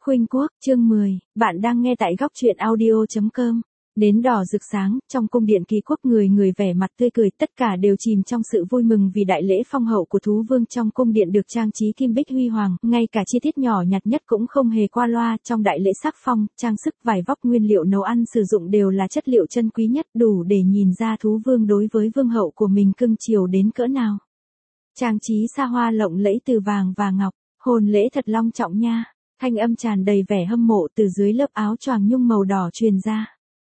Khuynh Quốc, chương 10, bạn đang nghe tại góc truyện audio.com. Nến đỏ rực sáng, trong cung điện Ký Quốc người người vẻ mặt tươi cười, tất cả đều chìm trong sự vui mừng vì đại lễ phong hậu của thú vương trong cung điện được trang trí kim bích huy hoàng, ngay cả chi tiết nhỏ nhặt nhất cũng không hề qua loa, trong đại lễ sắc phong, trang sức, vải vóc, nguyên liệu nấu ăn sử dụng đều là chất liệu chân quý nhất, đủ để nhìn ra thú vương đối với vương hậu của mình cưng chiều đến cỡ nào. Trang trí xa hoa lộng lẫy từ vàng và ngọc, hôn lễ thật long trọng nha. Thanh âm tràn đầy vẻ hâm mộ từ dưới lớp áo choàng nhung màu đỏ truyền ra.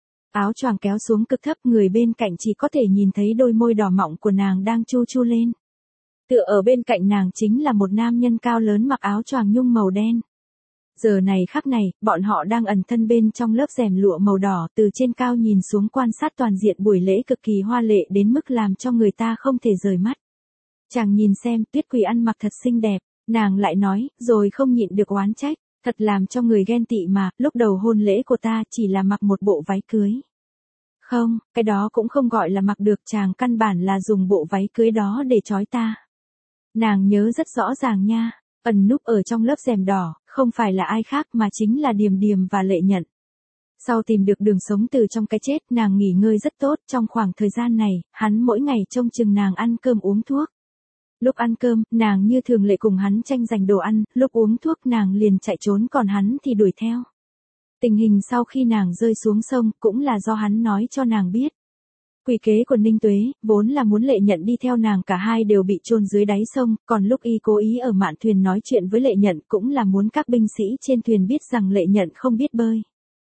Áo choàng kéo xuống cực thấp, người bên cạnh chỉ có thể nhìn thấy đôi môi đỏ mọng của nàng đang chu chu lên. Tựa ở bên cạnh nàng chính là một nam nhân cao lớn mặc áo choàng nhung màu đen. Giờ này khắc này, bọn họ đang ẩn thân bên trong lớp rèm lụa màu đỏ, từ trên cao nhìn xuống quan sát toàn diện buổi lễ cực kỳ hoa lệ đến mức làm cho người ta không thể rời mắt. Chàng nhìn xem, Tuyết Quỳ ăn mặc thật xinh đẹp. Nàng lại nói, rồi không nhịn được oán trách, thật làm cho người ghen tị mà, lúc đầu hôn lễ của ta chỉ là mặc một bộ váy cưới. Không, cái đó cũng không gọi là mặc được, chàng căn bản là dùng bộ váy cưới đó để trói ta. Nàng nhớ rất rõ ràng nha, ẩn núp ở trong lớp rèm đỏ, không phải là ai khác mà chính là Điềm Điềm và Lệ Nhận. Sau tìm được đường sống từ trong cái chết, nàng nghỉ ngơi rất tốt, trong khoảng thời gian này, hắn mỗi ngày trông chừng nàng ăn cơm uống thuốc. Lúc ăn cơm, nàng như thường lệ cùng hắn tranh giành đồ ăn, lúc uống thuốc nàng liền chạy trốn còn hắn thì đuổi theo. Tình hình sau khi nàng rơi xuống sông cũng là do hắn nói cho nàng biết. Quỷ kế của Ninh Tuế, vốn là muốn Lệ Nhận đi theo nàng, cả hai đều bị chôn dưới đáy sông, còn lúc y cố ý ở mạn thuyền nói chuyện với Lệ Nhận cũng là muốn các binh sĩ trên thuyền biết rằng Lệ Nhận không biết bơi.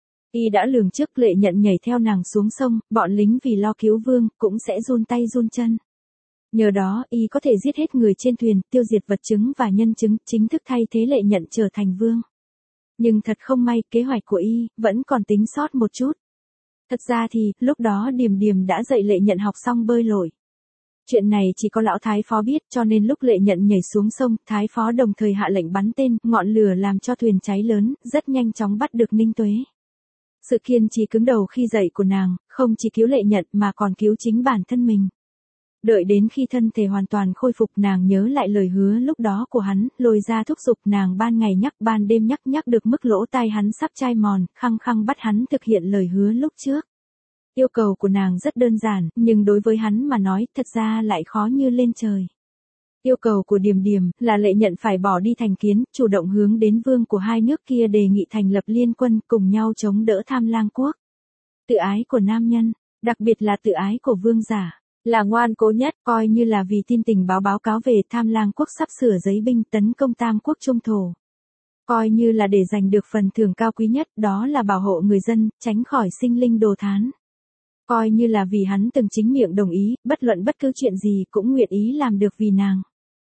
Y đã lường trước Lệ Nhận nhảy theo nàng xuống sông, bọn lính vì lo cứu vương, cũng sẽ run tay run chân. Nhờ đó, y có thể giết hết người trên thuyền, tiêu diệt vật chứng và nhân chứng, chính thức thay thế Lệ Nhận trở thành vương. Nhưng thật không may, kế hoạch của y vẫn còn tính sót một chút. Thật ra thì, lúc đó Điềm Điềm đã dạy Lệ Nhận học xong bơi lội. Chuyện này chỉ có lão Thái Phó biết, cho nên lúc Lệ Nhận nhảy xuống sông, Thái Phó đồng thời hạ lệnh bắn tên, ngọn lửa làm cho thuyền cháy lớn, rất nhanh chóng bắt được Ninh Tuế. Sự kiên trì cứng đầu khi dậy của nàng, không chỉ cứu Lệ Nhận mà còn cứu chính bản thân mình. Đợi đến khi thân thể hoàn toàn khôi phục, nàng nhớ lại lời hứa lúc đó của hắn, lôi ra thúc giục nàng ban ngày nhắc ban đêm nhắc được mức lỗ tai hắn sắp chai mòn, khăng khăng bắt hắn thực hiện lời hứa lúc trước. Yêu cầu của nàng rất đơn giản, nhưng đối với hắn mà nói, thật ra lại khó như lên trời. Yêu cầu của Điềm Điềm là Lệ Nhận phải bỏ đi thành kiến, chủ động hướng đến vương của hai nước kia đề nghị thành lập liên quân cùng nhau chống đỡ Tham Lang Quốc. Tự ái của nam nhân, đặc biệt là tự ái của vương giả, là ngoan cố nhất, coi như là vì tin tình báo cáo về Tham Lang Quốc sắp sửa giấy binh tấn công Tam Quốc Trung Thổ. Coi như là để giành được phần thưởng cao quý nhất, đó là bảo hộ người dân, tránh khỏi sinh linh đồ thán. Coi như là vì hắn từng chính miệng đồng ý, bất luận bất cứ chuyện gì cũng nguyện ý làm được vì nàng.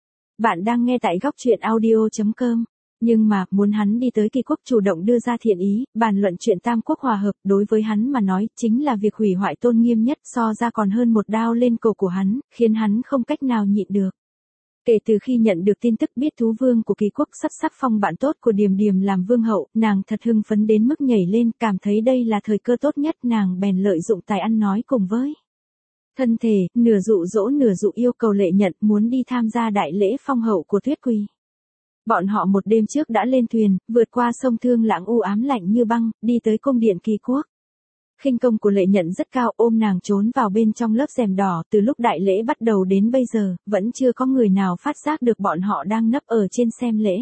Bạn đang nghe tại góc truyện audio.com. Nhưng mà, muốn hắn đi tới Kỳ Quốc chủ động đưa ra thiện ý, bàn luận chuyện Tam Quốc hòa hợp, đối với hắn mà nói, chính là việc hủy hoại tôn nghiêm nhất, so ra còn hơn một đao lên cổ của hắn, khiến hắn không cách nào nhịn được. Kể từ khi nhận được tin tức biết thú vương của Kỳ Quốc sắp phong bạn tốt của Điềm Điềm làm vương hậu, nàng thật hưng phấn đến mức nhảy lên, cảm thấy đây là thời cơ tốt nhất, nàng bèn lợi dụng tài ăn nói cùng với thân thể, nửa dụ dỗ nửa dụ yêu cầu Lệ Nhận muốn đi tham gia đại lễ phong hậu của Tuyết Quỳ. Bọn họ một đêm trước đã lên thuyền, vượt qua sông Thương Lãng u ám lạnh như băng, đi tới cung điện Kỳ Quốc. Khinh công của Lệ Nhận rất cao, ôm nàng trốn vào bên trong lớp rèm đỏ, từ lúc đại lễ bắt đầu đến bây giờ, vẫn chưa có người nào phát giác được bọn họ đang nấp ở trên xem lễ.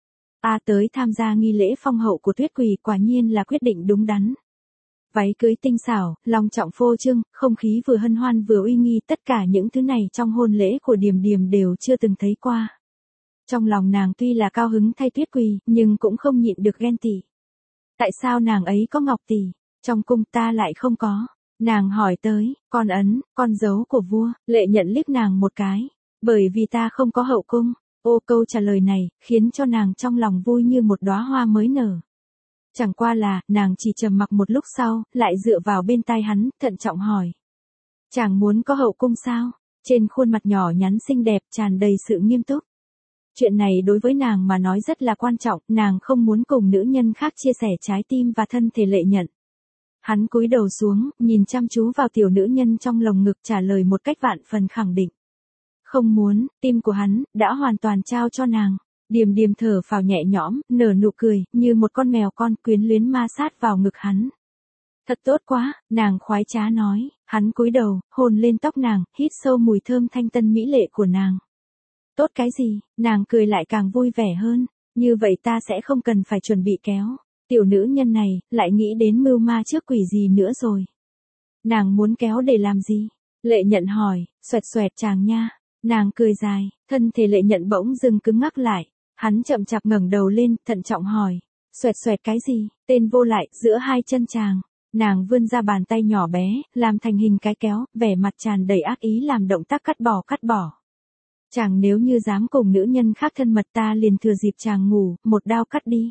Tới tham gia nghi lễ phong hậu của Tuyết Quỳ quả nhiên là quyết định đúng đắn. Váy cưới tinh xảo, long trọng phô trương, không khí vừa hân hoan vừa uy nghi, tất cả những thứ này trong hôn lễ của Điềm Điềm đều chưa từng thấy qua. Trong lòng nàng tuy là cao hứng thay Tuyết Quỳ, nhưng cũng không nhịn được ghen tị. Tại sao nàng ấy có ngọc tỷ, trong cung ta lại không có? Nàng hỏi tới, con ấn, con dấu của vua. Lệ Nhận liếc nàng một cái. Bởi vì ta không có hậu cung. Câu trả lời này, khiến cho nàng trong lòng vui như một đóa hoa mới nở. Chẳng qua là, nàng chỉ trầm mặc một lúc sau, lại dựa vào bên tai hắn, thận trọng hỏi. Chàng muốn có hậu cung sao? Trên khuôn mặt nhỏ nhắn xinh đẹp tràn đầy sự nghiêm túc. Chuyện này đối với nàng mà nói rất là quan trọng, nàng không muốn cùng nữ nhân khác chia sẻ trái tim và thân thể Lệ Nhận. Hắn cúi đầu xuống, nhìn chăm chú vào tiểu nữ nhân trong lồng ngực, trả lời một cách vạn phần khẳng định. Không muốn, tim của hắn đã hoàn toàn trao cho nàng. Điềm điềm thở phào nhẹ nhõm, nở nụ cười, như một con mèo con quyến luyến ma sát vào ngực hắn. Thật tốt quá, nàng khoái trá nói, hắn cúi đầu, hôn lên tóc nàng, hít sâu mùi thơm thanh tân mỹ lệ của nàng. Tốt cái gì, nàng cười lại càng vui vẻ hơn, như vậy ta sẽ không cần phải chuẩn bị kéo. Tiểu nữ nhân này, lại nghĩ đến mưu ma trước quỷ gì nữa rồi. Nàng muốn kéo để làm gì? Lệ Nhận hỏi, xoẹt xoẹt chàng nha. Nàng cười dài, thân thể Lệ Nhận bỗng dưng cứng ngắc lại. Hắn chậm chạp ngẩng đầu lên, thận trọng hỏi, xoẹt xoẹt cái gì? Tên vô lại, giữa hai chân chàng. Nàng vươn ra bàn tay nhỏ bé, làm thành hình cái kéo, vẻ mặt tràn đầy ác ý làm động tác cắt bỏ. Chàng nếu như dám cùng nữ nhân khác thân mật ta liền thừa dịp chàng ngủ, một đao cắt đi.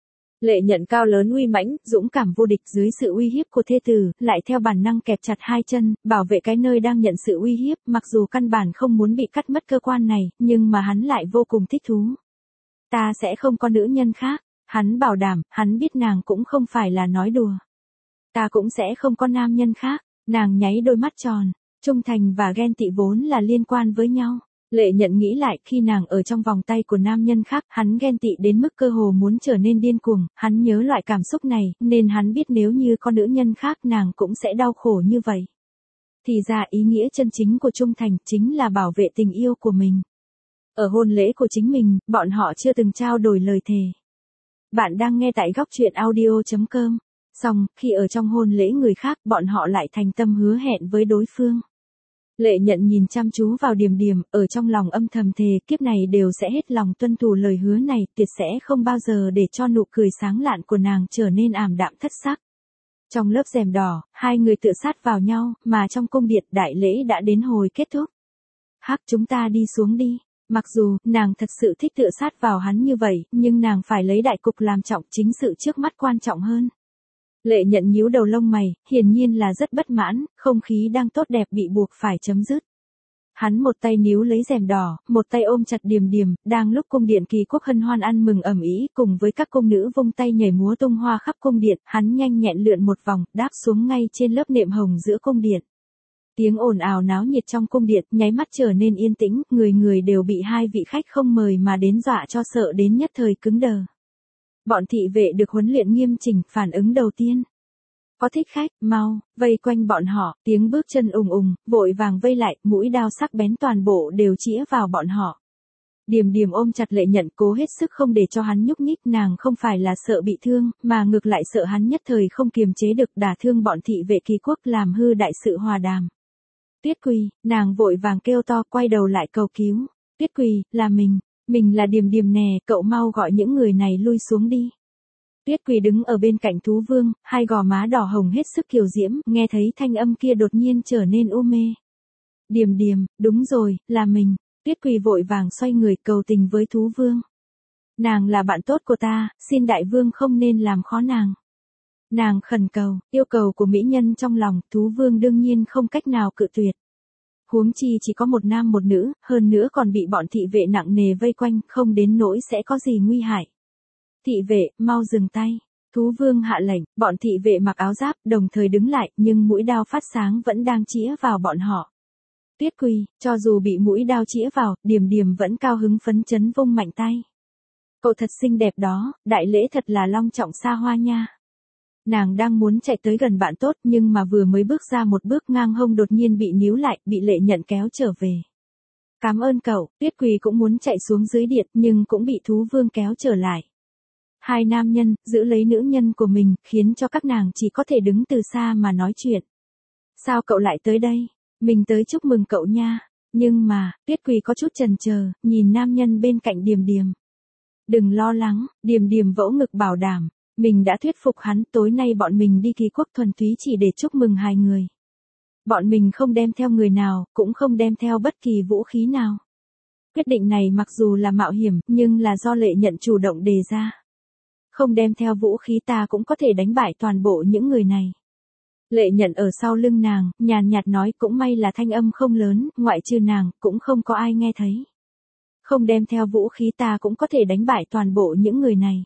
Lệ Nhận cao lớn uy mãnh, dũng cảm vô địch dưới sự uy hiếp của thê tử, lại theo bản năng kẹp chặt hai chân, bảo vệ cái nơi đang nhận sự uy hiếp, mặc dù căn bản không muốn bị cắt mất cơ quan này, nhưng mà hắn lại vô cùng thích thú. Ta sẽ không có nữ nhân khác, hắn bảo đảm, hắn biết nàng cũng không phải là nói đùa. Ta cũng sẽ không có nam nhân khác, nàng nháy đôi mắt tròn, trung thành và ghen tị vốn là liên quan với nhau. Lệ Nhận nghĩ lại khi nàng ở trong vòng tay của nam nhân khác, hắn ghen tị đến mức cơ hồ muốn trở nên điên cuồng, hắn nhớ loại cảm xúc này, nên hắn biết nếu như có nữ nhân khác nàng cũng sẽ đau khổ như vậy. Thì ra ý nghĩa chân chính của trung thành chính là bảo vệ tình yêu của mình. Ở hôn lễ của chính mình, bọn họ chưa từng trao đổi lời thề. Bạn đang nghe tại góc truyện audio.com. Xong, khi ở trong hôn lễ người khác, bọn họ lại thành tâm hứa hẹn với đối phương. Lệ Nhận nhìn chăm chú vào Điềm Điềm, ở trong lòng âm thầm thề kiếp này đều sẽ hết lòng tuân thủ lời hứa này, tuyệt sẽ không bao giờ để cho nụ cười sáng lạn của nàng trở nên ảm đạm thất sắc. Trong lớp rèm đỏ, hai người tựa sát vào nhau, mà trong cung điện đại lễ đã đến hồi kết thúc. Hắc, chúng ta đi xuống đi. Mặc dù, nàng thật sự thích tựa sát vào hắn như vậy, nhưng nàng phải lấy đại cục làm trọng, chính sự trước mắt quan trọng hơn. Lệ Nhận nhíu đầu lông mày, hiển nhiên là rất bất mãn, không khí đang tốt đẹp bị buộc phải chấm dứt. Hắn một tay níu lấy rèm đỏ, một tay ôm chặt Điềm Điềm, đang lúc cung điện kỳ quốc hân hoan ăn mừng ầm ĩ, cùng với các cung nữ vung tay nhảy múa tung hoa khắp cung điện, hắn nhanh nhẹn lượn một vòng, đáp xuống ngay trên lớp nệm hồng giữa cung điện. Tiếng ồn ào náo nhiệt trong cung điện, nháy mắt trở nên yên tĩnh, người người đều bị hai vị khách không mời mà đến dọa cho sợ đến nhất thời cứng đờ. Bọn thị vệ được huấn luyện nghiêm chỉnh, phản ứng đầu tiên. Có thích khách, mau, vây quanh bọn họ, tiếng bước chân ùng ùng, vội vàng vây lại, mũi đao sắc bén toàn bộ đều chĩa vào bọn họ. Điềm Điềm ôm chặt Lệ Nhận cố hết sức không để cho hắn nhúc nhích, nàng không phải là sợ bị thương, mà ngược lại sợ hắn nhất thời không kiềm chế được đả thương bọn thị vệ kỳ quốc làm hư đại sự hòa đàm. Tuyết Quỳ, nàng vội vàng kêu to quay đầu lại cầu cứu. Tuyết Quỳ, là mình là Điềm Điềm nè, cậu mau gọi những người này lui xuống đi. Tuyết Quỳ đứng ở bên cạnh thú vương, hai gò má đỏ hồng hết sức kiều diễm, nghe thấy thanh âm kia đột nhiên trở nên u mê. Điềm Điềm, đúng rồi, là mình. Tuyết Quỳ vội vàng xoay người cầu tình với thú vương. Nàng là bạn tốt của ta, xin đại vương không nên làm khó nàng. Nàng khẩn cầu, yêu cầu của mỹ nhân trong lòng, thú vương đương nhiên không cách nào cự tuyệt. Huống chi chỉ có một nam một nữ, hơn nữa còn bị bọn thị vệ nặng nề vây quanh, không đến nỗi sẽ có gì nguy hại. Thị vệ, mau dừng tay. Thú vương hạ lệnh, bọn thị vệ mặc áo giáp, đồng thời đứng lại, nhưng mũi đao phát sáng vẫn đang chĩa vào bọn họ. Tuyết Quỳ, cho dù bị mũi đao chĩa vào, Điềm Điềm vẫn cao hứng phấn chấn vung mạnh tay. Cậu thật xinh đẹp đó, đại lễ thật là long trọng xa hoa nha. Nàng đang muốn chạy tới gần bạn tốt nhưng mà vừa mới bước ra một bước ngang hông đột nhiên bị níu lại, bị Lệ Nhận kéo trở về. Cảm ơn cậu, Tuyết Quỳ cũng muốn chạy xuống dưới điện nhưng cũng bị thú vương kéo trở lại. Hai nam nhân, giữ lấy nữ nhân của mình, khiến cho các nàng chỉ có thể đứng từ xa mà nói chuyện. Sao cậu lại tới đây? Mình tới chúc mừng cậu nha. Nhưng mà, Tuyết Quỳ có chút chần chờ, nhìn nam nhân bên cạnh Điềm Điềm. Đừng lo lắng, Điềm Điềm vỗ ngực bảo đảm. Mình đã thuyết phục hắn, tối nay bọn mình đi kỳ quốc thuần túy chỉ để chúc mừng hai người. Bọn mình không đem theo người nào, cũng không đem theo bất kỳ vũ khí nào. Quyết định này mặc dù là mạo hiểm, nhưng là do Lệ Nhận chủ động đề ra. Không đem theo vũ khí ta cũng có thể đánh bại toàn bộ những người này. Lệ Nhận ở sau lưng nàng, nhàn nhạt nói cũng may là thanh âm không lớn, ngoại trừ nàng, cũng không có ai nghe thấy. Không đem theo vũ khí ta cũng có thể đánh bại toàn bộ những người này.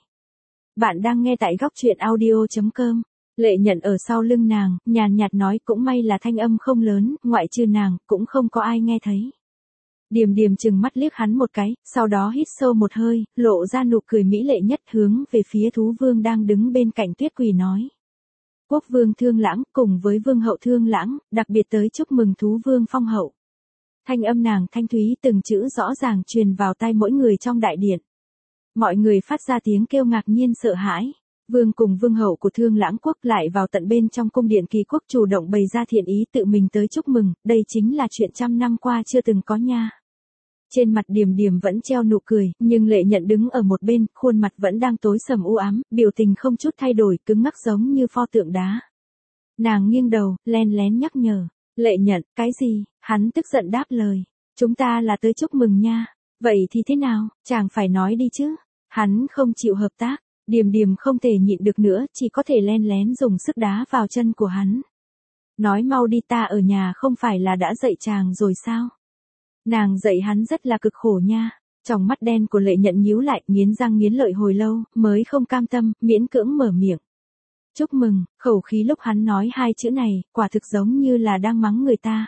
Bạn đang nghe tại góc truyện audio.com. Lệ Nhận ở sau lưng nàng, nhàn nhạt nói cũng may là thanh âm không lớn, ngoại trừ nàng, cũng không có ai nghe thấy. Điềm điềm chừng mắt liếc hắn một cái, sau đó hít sâu một hơi, lộ ra nụ cười mỹ lệ nhất hướng về phía thú vương đang đứng bên cạnh Tuyết Quỳ nói. Quốc vương Thương Lãng cùng với vương hậu Thương Lãng, đặc biệt tới chúc mừng thú vương phong hậu. Thanh âm nàng thanh thúy từng chữ rõ ràng truyền vào tai mỗi người trong đại điện. Mọi người phát ra tiếng kêu ngạc nhiên sợ hãi. Vương cùng vương hậu của Thương Lãng quốc lại vào tận bên trong cung điện Kỳ quốc chủ động bày ra thiện ý tự mình tới chúc mừng, đây chính là chuyện trăm năm qua chưa từng có nha. Trên mặt Điềm Điềm vẫn treo nụ cười, nhưng Lệ Nhận đứng ở một bên, khuôn mặt vẫn đang tối sầm u ám, biểu tình không chút thay đổi, cứng ngắc giống như pho tượng đá. Nàng nghiêng đầu, len lén nhắc nhở. Lệ Nhận, cái gì? Hắn tức giận đáp lời. Chúng ta là tới chúc mừng nha. Vậy thì thế nào? Chàng phải nói đi chứ. Hắn không chịu hợp tác. Điềm Điềm không thể nhịn được nữa, chỉ có thể len lén dùng sức đá vào chân của hắn. Nói mau đi, ta ở nhà không phải là đã dạy chàng rồi sao? Nàng dạy hắn rất là cực khổ nha. Tròng mắt đen của Lệ Nhận nhíu lại, nghiến răng nghiến lợi hồi lâu, mới không cam tâm, miễn cưỡng mở miệng. Chúc mừng, khẩu khí lúc hắn nói hai chữ này, quả thực giống như là đang mắng người ta.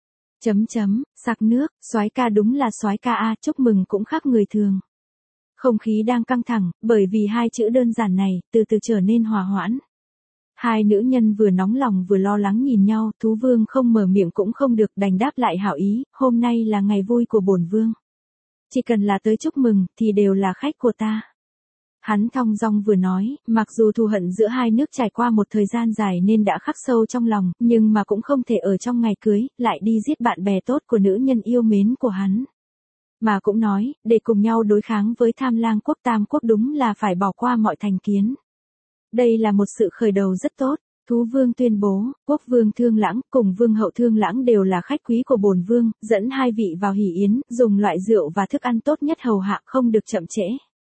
Sặc nước, soái ca đúng là soái ca a, chúc mừng cũng khác người thường. Không khí đang căng thẳng, bởi vì hai chữ đơn giản này, từ từ trở nên hòa hoãn. Hai nữ nhân vừa nóng lòng vừa lo lắng nhìn nhau, thú vương không mở miệng cũng không được, đành đáp lại hảo ý, hôm nay là ngày vui của bổn vương. Chỉ cần là tới chúc mừng, thì đều là khách của ta. Hắn thong dong vừa nói, mặc dù thù hận giữa hai nước trải qua một thời gian dài nên đã khắc sâu trong lòng, nhưng mà cũng không thể ở trong ngày cưới, lại đi giết bạn bè tốt của nữ nhân yêu mến của hắn. Mà cũng nói, để cùng nhau đối kháng với Tham Lang quốc Tam quốc đúng là phải bỏ qua mọi thành kiến. Đây là một sự khởi đầu rất tốt. Thú vương tuyên bố, quốc vương Thương Lãng cùng vương hậu Thương Lãng đều là khách quý của bổn vương, dẫn hai vị vào hỷ yến, dùng loại rượu và thức ăn tốt nhất hầu hạ không được chậm trễ.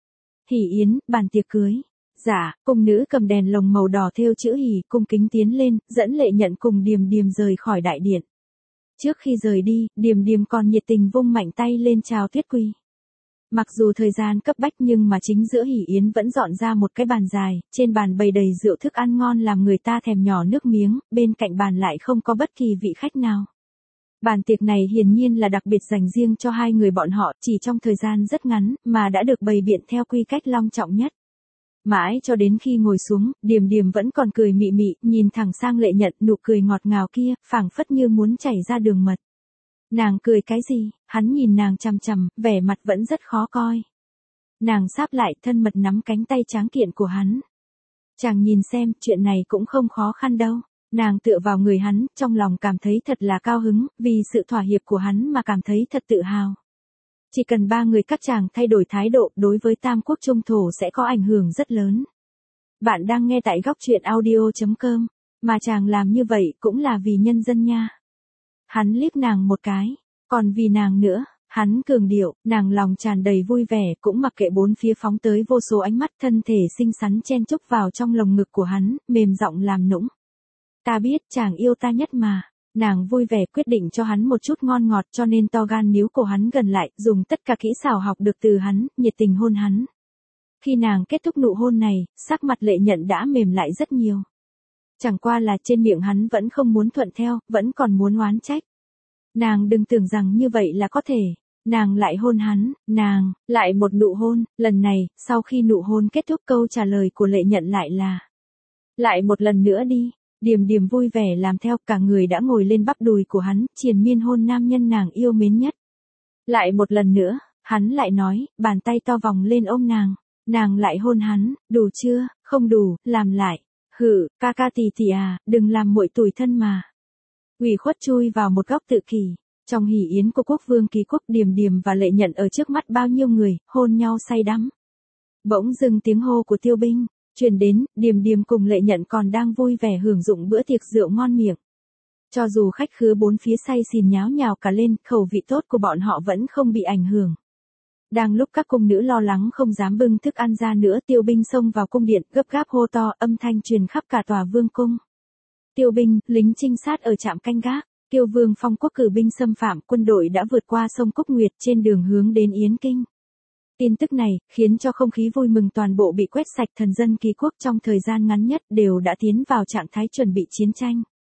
Hỷ yến, bàn tiệc cưới. Dạ, cung nữ cầm đèn lồng màu đỏ thêu chữ hỷ, cung kính tiến lên, dẫn Lệ Nhận cùng Điềm Điềm rời khỏi đại điện. Trước khi rời đi, Điềm Điềm còn nhiệt tình vung mạnh tay lên chào Tuyết Quỳ. Mặc dù thời gian cấp bách nhưng mà chính giữa hỷ yến vẫn dọn ra một cái bàn dài, trên bàn bày đầy rượu thức ăn ngon làm người ta thèm nhỏ nước miếng, bên cạnh bàn lại không có bất kỳ vị khách nào. Bàn tiệc này hiển nhiên là đặc biệt dành riêng cho hai người bọn họ, chỉ trong thời gian rất ngắn, mà đã được bày biện theo quy cách long trọng nhất. Mãi cho đến khi ngồi xuống, Điềm Điềm vẫn còn cười mị mị, nhìn thẳng sang Lệ Nhận, nụ cười ngọt ngào kia, phảng phất như muốn chảy ra đường mật. Nàng cười cái gì? Hắn nhìn nàng chằm chằm, vẻ mặt vẫn rất khó coi. Nàng sáp lại, thân mật nắm cánh tay tráng kiện của hắn. Chàng nhìn xem, chuyện này cũng không khó khăn đâu. Nàng tựa vào người hắn, trong lòng cảm thấy thật là cao hứng, vì sự thỏa hiệp của hắn mà cảm thấy thật tự hào. Chỉ cần ba người các chàng thay đổi thái độ, đối với Tam quốc Trung thổ sẽ có ảnh hưởng rất lớn. Bạn đang nghe tại góc truyện audio.com, mà chàng làm như vậy cũng là vì nhân dân nha. Hắn liếc nàng một cái, còn vì nàng nữa, hắn cường điệu, nàng lòng tràn đầy vui vẻ, cũng mặc kệ bốn phía phóng tới vô số ánh mắt, thân thể xinh xắn chen chúc vào trong lồng ngực của hắn, mềm giọng làm nũng. Ta biết chàng yêu ta nhất mà. Nàng vui vẻ quyết định cho hắn một chút ngon ngọt, cho nên to gan níu cổ hắn gần lại, dùng tất cả kỹ xảo học được từ hắn, nhiệt tình hôn hắn. Khi nàng kết thúc nụ hôn này, sắc mặt Lệ Nhận đã mềm lại rất nhiều. Chẳng qua là trên miệng hắn vẫn không muốn thuận theo, vẫn còn muốn oán trách. Nàng đừng tưởng rằng như vậy là có thể. Nàng lại hôn hắn, lại một nụ hôn, lần này, sau khi nụ hôn kết thúc câu trả lời của Lệ Nhận lại là. Lại một lần nữa đi. Điềm Điềm vui vẻ làm theo, cả người đã ngồi lên bắp đùi của hắn, triền miên hôn nam nhân nàng yêu mến nhất. Lại một lần nữa, hắn lại nói, bàn tay to vòng lên ôm nàng lại hôn hắn, đủ chưa, không đủ, làm lại. Hử, ca ca tì tì à, đừng làm muội tủi thân mà. Ủy khuất chui vào một góc tự kỷ. Trong hỷ yến của quốc vương Kỳ quốc, Điềm Điềm và Lệ Nhận ở trước mắt bao nhiêu người, hôn nhau say đắm. Bỗng dưng tiếng hô của Tiêu Binh truyền đến, Điềm Điềm cùng Lệ Nhận còn đang vui vẻ hưởng dụng bữa tiệc rượu ngon miệng. Cho dù khách khứa bốn phía say xỉn nháo nhào cả lên, khẩu vị tốt của bọn họ vẫn không bị ảnh hưởng. Đang lúc các cung nữ lo lắng không dám bưng thức ăn ra nữa, Tiêu Binh xông vào cung điện, gấp gáp hô to, âm thanh truyền khắp cả tòa vương cung. Tiêu Binh, lính trinh sát ở trạm canh gác. Kiêu vương Phong quốc cử binh xâm phạm, quân đội đã vượt qua sông Cúc Nguyệt trên đường hướng đến Yến Kinh. Tin tức này, khiến cho không khí vui mừng toàn bộ bị quét sạch, thần dân Kỳ quốc trong thời gian ngắn nhất đều đã tiến vào trạng thái chuẩn bị chiến tranh.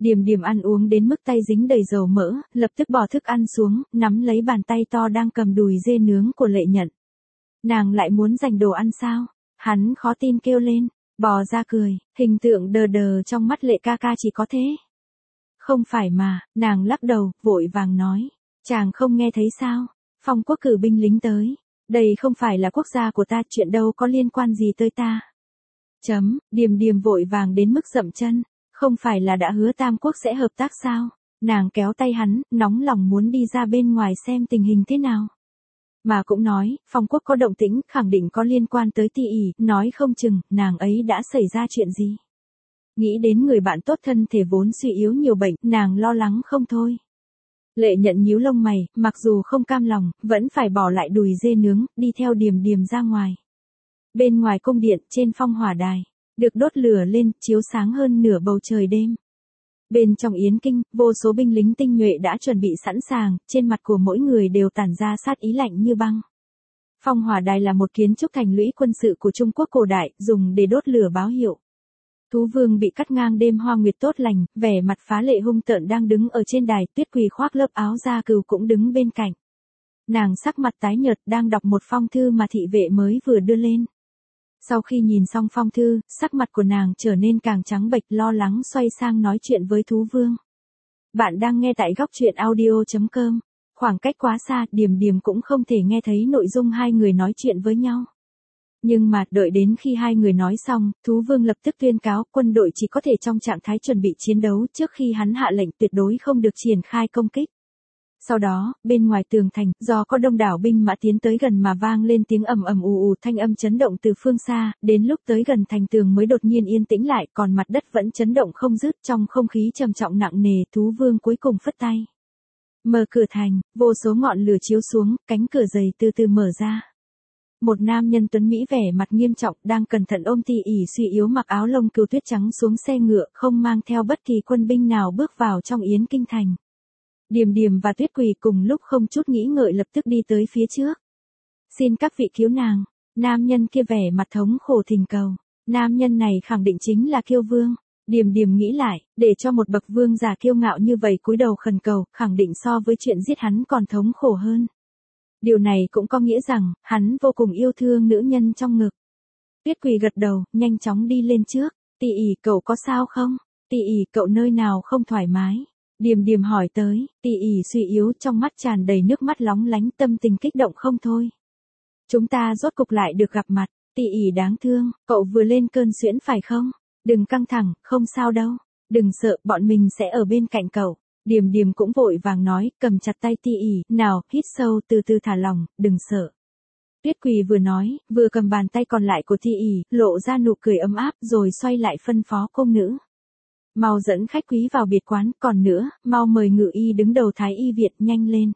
Điềm điềm ăn uống đến mức tay dính đầy dầu mỡ, lập tức bỏ thức ăn xuống, nắm lấy bàn tay to đang cầm đùi dê nướng của Lệ Nhận. Nàng lại muốn giành đồ ăn sao? Hắn khó tin kêu lên, bò ra cười, hình tượng đờ đờ trong mắt Lệ ca ca chỉ có thế. Không phải mà, nàng lắc đầu, vội vàng nói. Chàng không nghe thấy sao? Phong quốc cử binh lính tới. Đây không phải là quốc gia của ta, chuyện đâu có liên quan gì tới ta. Điềm điềm vội vàng đến mức dậm chân. Không phải là đã hứa Tam Quốc sẽ hợp tác sao? Nàng kéo tay hắn, nóng lòng muốn đi ra bên ngoài xem tình hình thế nào. Mà cũng nói, Phong quốc có động tĩnh, khẳng định có liên quan tới Ti ỉ, nói không chừng, nàng ấy đã xảy ra chuyện gì. Nghĩ đến người bạn tốt thân thể vốn suy yếu nhiều bệnh, nàng lo lắng không thôi. Lệ Nhận nhíu lông mày, mặc dù không cam lòng, vẫn phải bỏ lại đùi dê nướng, đi theo Điềm điềm ra ngoài. Bên ngoài cung điện, trên phong hỏa đài, được đốt lửa lên, chiếu sáng hơn nửa bầu trời đêm. Bên trong yến kinh, vô số binh lính tinh nhuệ đã chuẩn bị sẵn sàng, trên mặt của mỗi người đều tản ra sát ý lạnh như băng. Phong hỏa đài là một kiến trúc thành lũy quân sự của Trung Quốc cổ đại, dùng để đốt lửa báo hiệu. Thú vương bị cắt ngang đêm hoa nguyệt tốt lành, vẻ mặt phá lệ hung tợn đang đứng ở trên đài, Tuyết Quỳ khoác lớp áo da cừu cũng đứng bên cạnh. Nàng sắc mặt tái nhợt đang đọc một phong thư mà thị vệ mới vừa đưa lên. Sau khi nhìn xong phong thư, sắc mặt của nàng trở nên càng trắng bệch, lo lắng xoay sang nói chuyện với thú vương. Bạn đang nghe tại góc truyện audio.com. Khoảng cách quá xa, Điềm điềm cũng không thể nghe thấy nội dung hai người nói chuyện với nhau. Nhưng mà, đợi đến khi hai người nói xong, thú vương lập tức tuyên cáo quân đội chỉ có thể trong trạng thái chuẩn bị chiến đấu trước khi hắn hạ lệnh tuyệt đối không được triển khai công kích. Sau đó, bên ngoài tường thành, do có đông đảo binh mã tiến tới gần mà vang lên tiếng ầm ầm ù ù, thanh âm chấn động từ phương xa, đến lúc tới gần thành tường mới đột nhiên yên tĩnh lại, còn mặt đất vẫn chấn động không dứt, trong không khí trầm trọng nặng nề, thú vương cuối cùng phất tay. Mở cửa thành, vô số ngọn lửa chiếu xuống, cánh cửa dày từ từ mở ra. Một nam nhân tuấn Mỹ vẻ mặt nghiêm trọng đang cẩn thận ôm Ti ỉ suy yếu mặc áo lông cừu tuyết trắng xuống xe ngựa, không mang theo bất kỳ quân binh nào bước vào trong yến kinh thành. Điềm điềm và Tuyết Quỳ cùng lúc không chút nghĩ ngợi lập tức đi tới phía trước. Xin các vị cứu nàng. Nam nhân kia vẻ mặt thống khổ thỉnh cầu. Nam nhân này khẳng định chính là Kiêu Vương. Điềm điềm nghĩ lại, để cho một bậc vương giả kiêu ngạo như vậy cúi đầu khẩn cầu, khẳng định so với chuyện giết hắn còn thống khổ hơn. Điều này cũng có nghĩa rằng, hắn vô cùng yêu thương nữ nhân trong ngực. Tuyết Quỳ gật đầu, nhanh chóng đi lên trước. Ti ỉ cậu có sao không? Ti ỉ cậu nơi nào không thoải mái? Điềm điềm hỏi tới, Ti ỉ suy yếu trong mắt tràn đầy nước mắt lóng lánh, tâm tình kích động không thôi. Chúng ta rốt cục lại được gặp mặt, Ti ỉ đáng thương, cậu vừa lên cơn suyễn phải không? Đừng căng thẳng, không sao đâu. Đừng sợ, bọn mình sẽ ở bên cạnh cậu. Điềm điềm cũng vội vàng nói, cầm chặt tay Ti ỉ, nào, hít sâu, từ từ thả lỏng, đừng sợ. Tuyết Quỳ vừa nói, vừa cầm bàn tay còn lại của Ti ỉ, lộ ra nụ cười ấm áp rồi xoay lại phân phó công nữ. Mau dẫn khách quý vào biệt quán, còn nữa, mau mời ngự y đứng đầu Thái y viện, nhanh lên.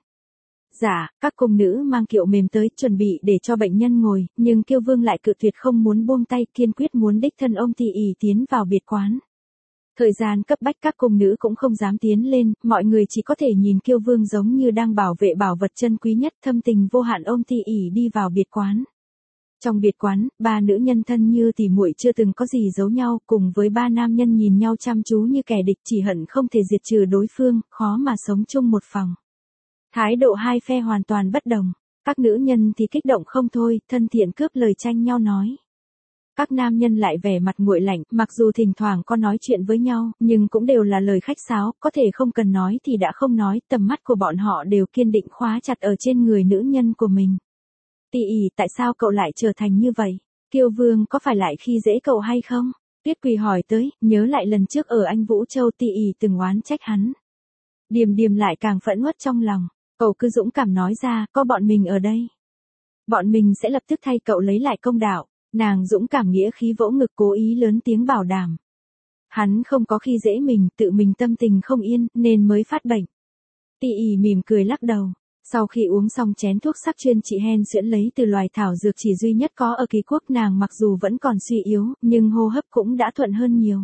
Dạ, các cung nữ mang kiệu mềm tới, chuẩn bị để cho bệnh nhân ngồi, nhưng Kiêu Vương lại cự tuyệt không muốn buông tay, kiên quyết muốn đích thân ông Ti ỉ tiến vào biệt quán. Thời gian cấp bách các cung nữ cũng không dám tiến lên, mọi người chỉ có thể nhìn Kiêu Vương giống như đang bảo vệ bảo vật chân quý nhất, thâm tình vô hạn ôm Ti ỉ đi vào biệt quán. Trong biệt quán, ba nữ nhân thân như tỉ muội chưa từng có gì giấu nhau, cùng với ba nam nhân nhìn nhau chăm chú như kẻ địch, chỉ hận không thể diệt trừ đối phương, khó mà sống chung một phòng. Thái độ hai phe hoàn toàn bất đồng, các nữ nhân thì kích động không thôi, thân thiện cướp lời tranh nhau nói. Các nam nhân lại vẻ mặt nguội lạnh, mặc dù thỉnh thoảng có nói chuyện với nhau, nhưng cũng đều là lời khách sáo, có thể không cần nói thì đã không nói, tầm mắt của bọn họ đều kiên định khóa chặt ở trên người nữ nhân của mình. Ti ỉ, tại sao cậu lại trở thành như vậy? Kiêu Vương có phải lại khi dễ cậu hay không? Tuyết Quỳ hỏi tới, nhớ lại lần trước ở Anh Vũ Châu Ti ỉ từng oán trách hắn. Điềm điềm lại càng phẫn uất trong lòng, cậu cứ dũng cảm nói ra, có bọn mình ở đây. Bọn mình sẽ lập tức thay cậu lấy lại công đạo. Nàng dũng cảm nghĩa khí vỗ ngực cố ý lớn tiếng bảo đảm. Hắn không có khi dễ mình, tự mình tâm tình không yên, nên mới phát bệnh. Ti ỉ mỉm cười lắc đầu. Sau khi uống xong chén thuốc sắc chuyên trị hen suyễn lấy từ loài thảo dược chỉ duy nhất có ở Ký Quốc, nàng mặc dù vẫn còn suy yếu, nhưng hô hấp cũng đã thuận hơn nhiều.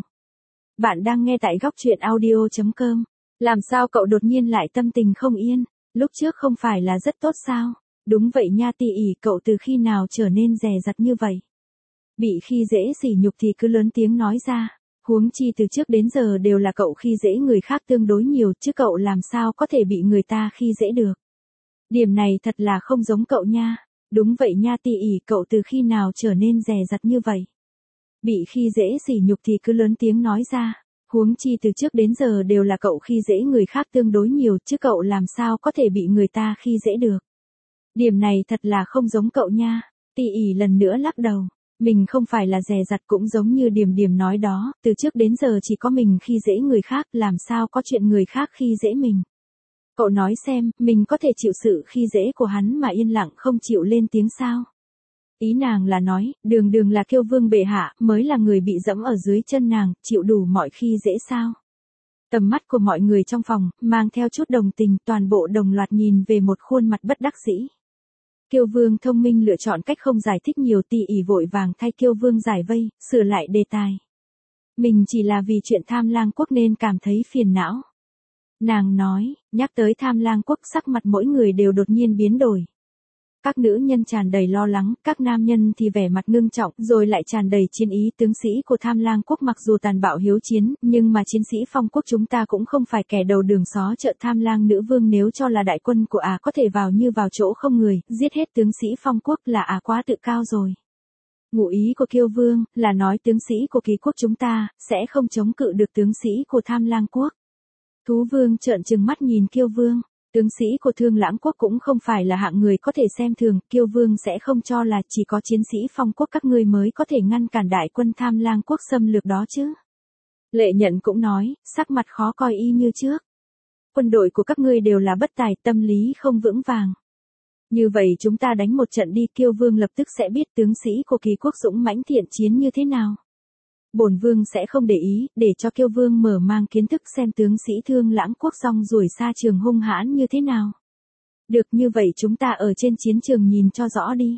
Bạn đang nghe tại góc truyện audio.com. Làm sao cậu đột nhiên lại tâm tình không yên? Lúc trước không phải là rất tốt sao? Đúng vậy nha Ti ỉ, cậu từ khi nào trở nên dè dặt như vậy? Bị khi dễ sỉ nhục thì cứ lớn tiếng nói ra. Huống chi từ trước đến giờ đều là cậu khi dễ người khác tương đối nhiều, chứ cậu làm sao có thể bị người ta khi dễ được. Điểm này thật là không giống cậu nha. Đúng vậy nha Tỷ ỉ, cậu từ khi nào trở nên dè dặt như vậy? Bị khi dễ sỉ nhục thì cứ lớn tiếng nói ra. Huống chi từ trước đến giờ đều là cậu khi dễ người khác tương đối nhiều, chứ cậu làm sao có thể bị người ta khi dễ được. Điểm này thật là không giống cậu nha. Tỷ ỉ lần nữa lắc đầu. Mình không phải là dè dặt, cũng giống như Điềm Điềm nói đó, từ trước đến giờ chỉ có mình khi dễ người khác, làm sao có chuyện người khác khi dễ mình. Cậu nói xem, mình có thể chịu sự khi dễ của hắn mà yên lặng không chịu lên tiếng sao? Ý nàng là nói, Đường Đường là Kiêu Vương bệ hạ, mới là người bị dẫm ở dưới chân nàng, chịu đủ mọi khi dễ sao? Tầm mắt của mọi người trong phòng, mang theo chút đồng tình, toàn bộ đồng loạt nhìn về một khuôn mặt bất đắc dĩ. Kiêu Vương thông minh lựa chọn cách không giải thích nhiều, Tỷ ỉ vội vàng thay Kiêu Vương giải vây, sửa lại đề tài. Mình chỉ là vì chuyện Tham Lang Quốc nên cảm thấy phiền não. Nàng nói, nhắc tới Tham Lang Quốc sắc mặt mỗi người đều đột nhiên biến đổi. Các nữ nhân tràn đầy lo lắng, các nam nhân thì vẻ mặt ngưng trọng, rồi lại tràn đầy chiến ý. Tướng sĩ của Tham Lang Quốc mặc dù tàn bạo hiếu chiến, nhưng mà chiến sĩ Phong Quốc chúng ta cũng không phải kẻ đầu đường xó chợ. Tham Lang nữ vương nếu cho là đại quân của có thể vào như vào chỗ không người, giết hết tướng sĩ Phong Quốc là quá tự cao rồi. Ngụ ý của Kiêu Vương là nói tướng sĩ của Kỳ Quốc chúng ta sẽ không chống cự được tướng sĩ của Tham Lang Quốc. Thú Vương trợn trừng mắt nhìn Kiêu Vương. Tướng sĩ của Thương Lãng Quốc cũng không phải là hạng người có thể xem thường, Kiêu Vương sẽ không cho là chỉ có chiến sĩ Phong Quốc các ngươi mới có thể ngăn cản đại quân Tham Lang Quốc xâm lược đó chứ. Lệ Nhận cũng nói, sắc mặt khó coi y như trước. Quân đội của các ngươi đều là bất tài, tâm lý không vững vàng. Như vậy chúng ta đánh một trận đi, Kiêu Vương lập tức sẽ biết tướng sĩ của Kỳ Quốc dũng mãnh thiện chiến như thế nào. Bổn vương sẽ không để ý, để cho Kiêu Vương mở mang kiến thức xem tướng sĩ Thương Lãng Quốc rong ruổi xa trường hung hãn như thế nào. Được, như vậy chúng ta ở trên chiến trường nhìn cho rõ đi.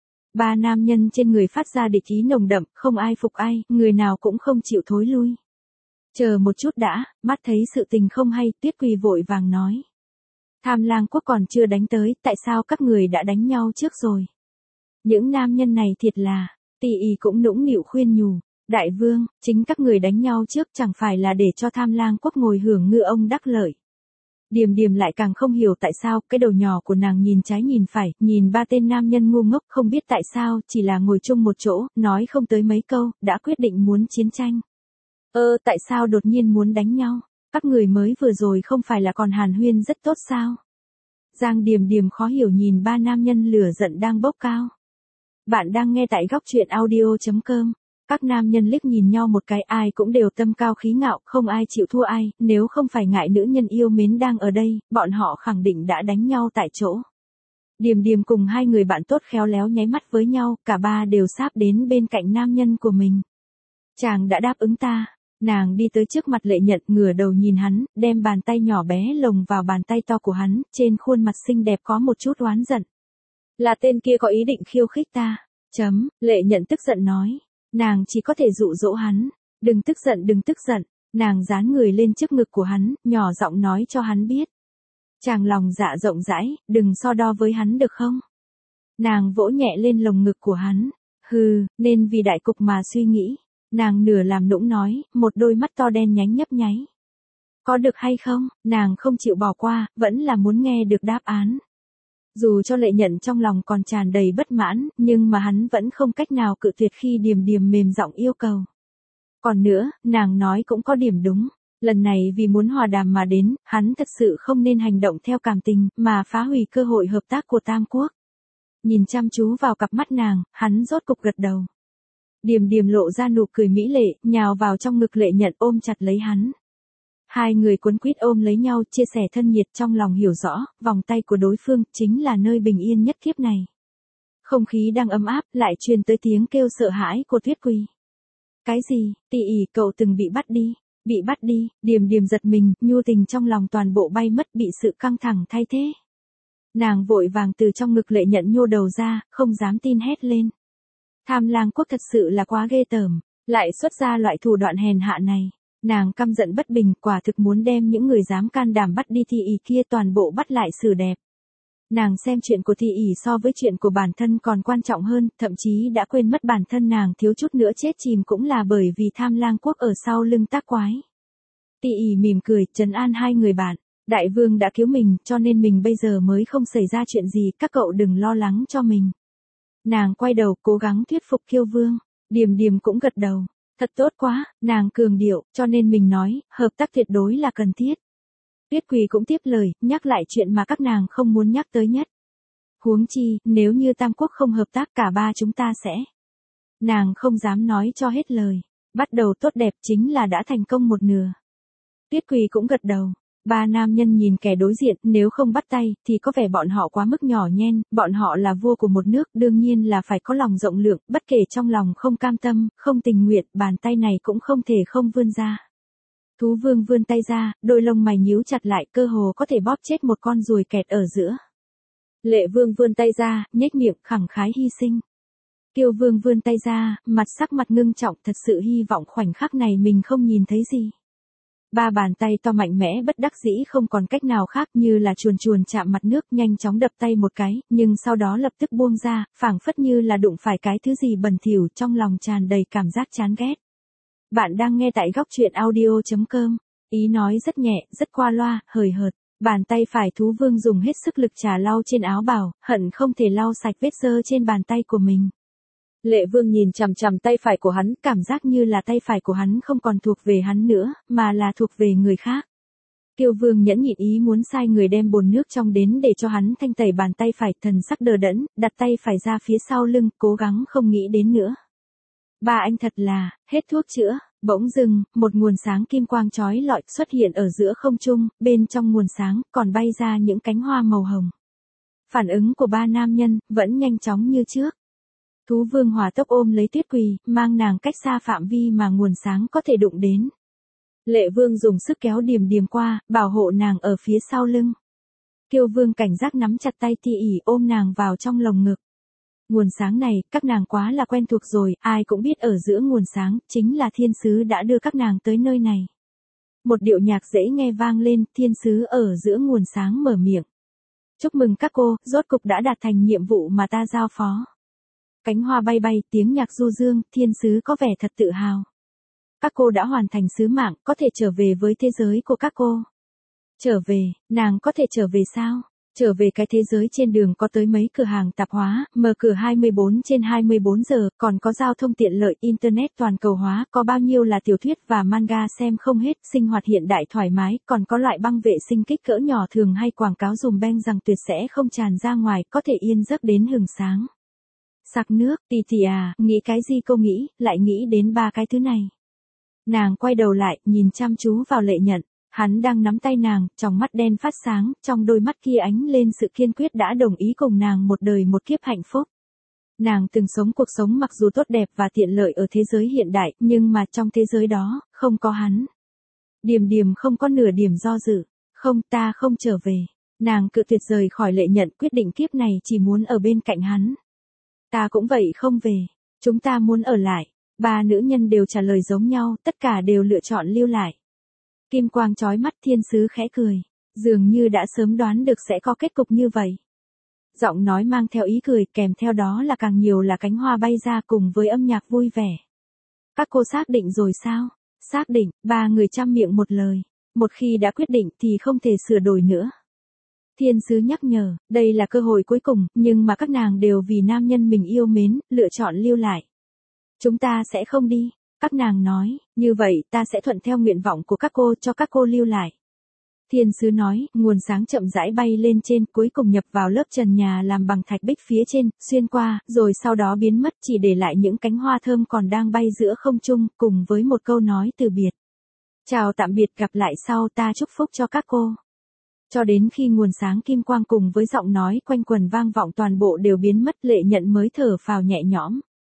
Ba nam nhân trên người phát ra địch ý nồng đậm, không ai phục ai, người nào cũng không chịu thối lui. Chờ một chút đã, mắt thấy sự tình không hay, Tuyết Quỳ vội vàng nói. Tham Lang Quốc còn chưa đánh tới, tại sao các người đã đánh nhau trước rồi? Những nam nhân này thiệt là, Tỷ ỉ cũng nũng nịu khuyên nhủ. Đại vương, chính các người đánh nhau trước chẳng phải là để cho Tham Lang Quốc ngồi hưởng ngư ông đắc lợi. Điềm Điềm lại càng không hiểu tại sao, cái đầu nhỏ của nàng nhìn trái nhìn phải, nhìn ba tên nam nhân ngu ngốc không biết tại sao, chỉ là ngồi chung một chỗ, nói không tới mấy câu, đã quyết định muốn chiến tranh. Tại sao đột nhiên muốn đánh nhau? Các người mới vừa rồi không phải là còn hàn huyên rất tốt sao? Giang Điềm Điềm khó hiểu nhìn ba nam nhân lửa giận đang bốc cao. Bạn đang nghe tại góc truyện audio.com. Các nam nhân liếc nhìn nhau một cái, ai cũng đều tâm cao khí ngạo, không ai chịu thua ai, nếu không phải ngại nữ nhân yêu mến đang ở đây, bọn họ khẳng định đã đánh nhau tại chỗ. Điềm Điềm cùng hai người bạn tốt khéo léo nháy mắt với nhau, cả ba đều sáp đến bên cạnh nam nhân của mình. Chàng đã đáp ứng ta. Nàng đi tới trước mặt Lệ Nhận, ngửa đầu nhìn hắn, đem bàn tay nhỏ bé lồng vào bàn tay to của hắn, trên khuôn mặt xinh đẹp có một chút oán giận. Là tên kia có ý định khiêu khích ta. Lệ Nhận tức giận nói. Nàng chỉ có thể dụ dỗ hắn. Đừng tức giận, đừng tức giận. Nàng dán người lên trước ngực của hắn, nhỏ giọng nói cho hắn biết. Chàng lòng dạ rộng rãi, đừng so đo với hắn được không? Nàng vỗ nhẹ lên lồng ngực của hắn. Nên vì đại cục mà suy nghĩ. Nàng nửa làm nũng nói, một đôi mắt to đen nhánh nhấp nháy. Có được hay không? Nàng không chịu bỏ qua, vẫn là muốn nghe được đáp án. Dù cho Lệ Nhận trong lòng còn tràn đầy bất mãn, nhưng mà hắn vẫn không cách nào cự tuyệt khi Điềm Điềm mềm giọng yêu cầu. Còn nữa, nàng nói cũng có điểm đúng. Lần này vì muốn hòa đàm mà đến, hắn thật sự không nên hành động theo cảm tình, mà phá hủy cơ hội hợp tác của Tam Quốc. Nhìn chăm chú vào cặp mắt nàng, hắn rốt cục gật đầu. Điềm Điềm lộ ra nụ cười mỹ lệ, nhào vào trong ngực Lệ Nhận ôm chặt lấy hắn. Hai người quấn quýt ôm lấy nhau, chia sẻ thân nhiệt, trong lòng hiểu rõ, vòng tay của đối phương chính là nơi bình yên nhất kiếp này. Không khí đang ấm áp, lại truyền tới tiếng kêu sợ hãi của Tuyết Quỳ. Cái gì? Tỷ ỉ, cậu từng bị bắt đi. Bị bắt đi? Điềm Điềm giật mình, nhu tình trong lòng toàn bộ bay mất, bị sự căng thẳng thay thế. Nàng vội vàng từ trong ngực Lệ Nhận nhô đầu ra, không dám tin hét lên. Tham Lang Quốc thật sự là quá ghê tởm, lại xuất ra loại thủ đoạn hèn hạ này. Nàng căm giận bất bình, quả thực muốn đem những người dám can đảm bắt đi Tỷ ỉ kia toàn bộ bắt lại xử đẹp. Nàng xem chuyện của Thị ỉ so với chuyện của bản thân còn quan trọng hơn, thậm chí đã quên mất bản thân nàng thiếu chút nữa chết chìm cũng là bởi vì Tham Lang Quốc ở sau lưng tác quái. Thị ỉ mỉm cười, trấn an hai người bạn. Đại vương đã cứu mình, cho nên mình bây giờ mới không xảy ra chuyện gì, các cậu đừng lo lắng cho mình. Nàng quay đầu, cố gắng thuyết phục Kiêu Vương. Điềm Điềm cũng gật đầu. Thật tốt quá, nàng cường điệu, cho nên mình nói, hợp tác tuyệt đối là cần thiết. Tuyết Quỳ cũng tiếp lời, nhắc lại chuyện mà các nàng không muốn nhắc tới nhất. Huống chi, nếu như Tam Quốc không hợp tác cả ba chúng ta sẽ. Nàng không dám nói cho hết lời. Bắt đầu tốt đẹp chính là đã thành công một nửa. Tuyết Quỳ cũng gật đầu. Ba nam nhân nhìn kẻ đối diện, nếu không bắt tay, thì có vẻ bọn họ quá mức nhỏ nhen, bọn họ là vua của một nước, đương nhiên là phải có lòng rộng lượng, bất kể trong lòng không cam tâm, không tình nguyện, bàn tay này cũng không thể không vươn ra. Thú Vương vươn tay ra, đôi lông mày nhíu chặt lại, cơ hồ có thể bóp chết một con ruồi kẹt ở giữa. Lệ Vương vươn tay ra, nhếch miệng, khẳng khái hy sinh. Kiêu Vương vươn tay ra, sắc mặt ngưng trọng, thật sự hy vọng khoảnh khắc này mình không nhìn thấy gì. Ba bàn tay to mạnh mẽ bất đắc dĩ không còn cách nào khác, như là chuồn chuồn chạm mặt nước, nhanh chóng đập tay một cái, nhưng sau đó lập tức buông ra, phảng phất như là đụng phải cái thứ gì bẩn thỉu, trong lòng tràn đầy cảm giác chán ghét. Bạn đang nghe tại góc truyện audio.com. Ý nói rất nhẹ, rất qua loa, hời hợt. Bàn tay phải Thú Vương dùng hết sức lực trà lau trên áo bào, hận không thể lau sạch vết dơ trên bàn tay của mình. Lệ Vương nhìn chằm chằm tay phải của hắn, cảm giác như là tay phải của hắn không còn thuộc về hắn nữa, mà là thuộc về người khác. Kiêu Vương nhẫn nhịn ý muốn sai người đem bồn nước trong đến để cho hắn thanh tẩy bàn tay phải, thần sắc đờ đẫn, đặt tay phải ra phía sau lưng, cố gắng không nghĩ đến nữa. Ba anh thật là, hết thuốc chữa. Bỗng dưng, một nguồn sáng kim quang chói lọi xuất hiện ở giữa không trung, bên trong nguồn sáng còn bay ra những cánh hoa màu hồng. Phản ứng của ba nam nhân vẫn nhanh chóng như trước. Thú Vương hỏa tốc ôm lấy Tuyết Quỳ, mang nàng cách xa phạm vi mà nguồn sáng có thể đụng đến. Lệ Vương dùng sức kéo Điềm Điềm qua, bảo hộ nàng ở phía sau lưng. Kiêu Vương cảnh giác nắm chặt tay Thị ỉ ôm nàng vào trong lồng ngực. Nguồn sáng này, các nàng quá là quen thuộc rồi, ai cũng biết ở giữa nguồn sáng, chính là thiên sứ đã đưa các nàng tới nơi này. Một điệu nhạc dễ nghe vang lên, thiên sứ ở giữa nguồn sáng mở miệng. Chúc mừng các cô, rốt cục đã đạt thành nhiệm vụ mà ta giao phó. Cánh hoa bay bay, tiếng nhạc du dương, thiên sứ có vẻ thật tự hào. Các cô đã hoàn thành sứ mạng, có thể trở về với thế giới của các cô. Trở về, nàng có thể trở về sao? Trở về cái thế giới trên đường có tới mấy cửa hàng tạp hóa, mở cửa 24/24 giờ, còn có giao thông tiện lợi, internet toàn cầu hóa, có bao nhiêu là tiểu thuyết và manga xem không hết, sinh hoạt hiện đại thoải mái, còn có loại băng vệ sinh kích cỡ nhỏ thường hay quảng cáo dùm beng rằng tuyệt sẽ không tràn ra ngoài, có thể yên giấc đến hừng sáng. Sặc nước, tỷ à, nghĩ cái gì cô nghĩ, lại nghĩ đến ba cái thứ này. Nàng quay đầu lại, nhìn chăm chú vào Lệ Nhận. Hắn đang nắm tay nàng, trong mắt đen phát sáng, trong đôi mắt kia ánh lên sự kiên quyết đã đồng ý cùng nàng một đời một kiếp hạnh phúc. Nàng từng sống cuộc sống mặc dù tốt đẹp và tiện lợi ở thế giới hiện đại, nhưng mà trong thế giới đó, không có hắn. Điềm Điềm không có nửa điểm do dự. Không, ta không trở về. Nàng cự tuyệt rời khỏi Lệ Nhận, quyết định kiếp này chỉ muốn ở bên cạnh hắn. Ta cũng vậy không về. Chúng ta muốn ở lại. Ba nữ nhân đều trả lời giống nhau, tất cả đều lựa chọn lưu lại. Kim quang chói mắt, thiên sứ khẽ cười. Dường như đã sớm đoán được sẽ có kết cục như vậy. Giọng nói mang theo ý cười, kèm theo đó là càng nhiều là cánh hoa bay ra cùng với âm nhạc vui vẻ. Các cô xác định rồi sao? Xác định, ba người chăm miệng một lời. Một khi đã quyết định thì không thể sửa đổi nữa. Thiên sứ nhắc nhở, đây là cơ hội cuối cùng, nhưng mà các nàng đều vì nam nhân mình yêu mến, lựa chọn lưu lại. Chúng ta sẽ không đi. Các nàng nói, như vậy ta sẽ thuận theo nguyện vọng của các cô cho các cô lưu lại. Thiên sứ nói, nguồn sáng chậm rãi bay lên trên, cuối cùng nhập vào lớp trần nhà làm bằng thạch bích phía trên, xuyên qua, rồi sau đó biến mất, chỉ để lại những cánh hoa thơm còn đang bay giữa không trung, cùng với một câu nói từ biệt. Chào tạm biệt, gặp lại sau, ta chúc phúc cho các cô. Cho đến khi nguồn sáng kim quang cùng với giọng nói quanh quần vang vọng toàn bộ đều biến mất, Lệ Nhận mới thở phào nhẹ nhõm.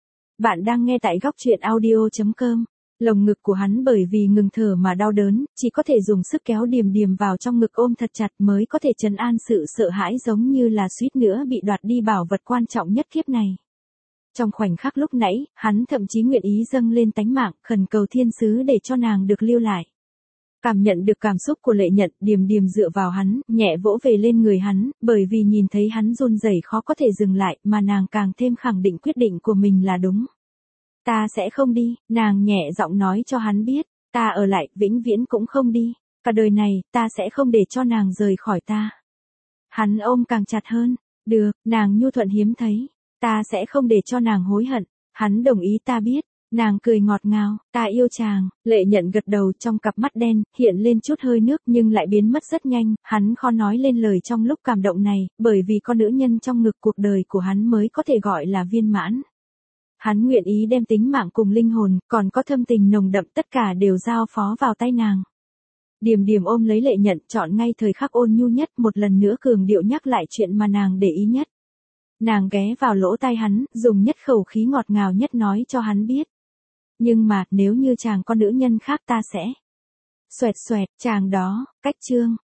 Bạn đang nghe tại góc truyện audio.com. Lồng ngực của hắn bởi vì ngừng thở mà đau đớn, chỉ có thể dùng sức kéo Điềm Điềm vào trong ngực ôm thật chặt mới có thể trấn an sự sợ hãi giống như là suýt nữa bị đoạt đi bảo vật quan trọng nhất kiếp này. Trong khoảnh khắc lúc nãy, hắn thậm chí nguyện ý dâng lên tánh mạng, khẩn cầu thiên sứ để cho nàng được lưu lại. Cảm nhận được cảm xúc của Lệ Nhận, Điềm Điềm dựa vào hắn, nhẹ vỗ về lên người hắn, bởi vì nhìn thấy hắn run rẩy khó có thể dừng lại, mà nàng càng thêm khẳng định quyết định của mình là đúng. Ta sẽ không đi, nàng nhẹ giọng nói cho hắn biết, ta ở lại, vĩnh viễn cũng không đi, cả đời này, ta sẽ không để cho nàng rời khỏi ta. Hắn ôm càng chặt hơn, được, nàng nhu thuận hiếm thấy, ta sẽ không để cho nàng hối hận, hắn đồng ý ta biết. Nàng cười ngọt ngào, ta yêu chàng, Lệ Nhận gật đầu, trong cặp mắt đen, hiện lên chút hơi nước nhưng lại biến mất rất nhanh, hắn khó nói lên lời trong lúc cảm động này, bởi vì con nữ nhân trong ngực cuộc đời của hắn mới có thể gọi là viên mãn. Hắn nguyện ý đem tính mạng cùng linh hồn, còn có thâm tình nồng đậm tất cả đều giao phó vào tay nàng. Điềm Điềm ôm lấy Lệ Nhận, chọn ngay thời khắc ôn nhu nhất, một lần nữa cường điệu nhắc lại chuyện mà nàng để ý nhất. Nàng ghé vào lỗ tai hắn, dùng nhất khẩu khí ngọt ngào nhất nói cho hắn biết. Nhưng mà, nếu như chàng có nữ nhân khác ta sẽ. Xoẹt xoẹt, chàng đó, cách chương.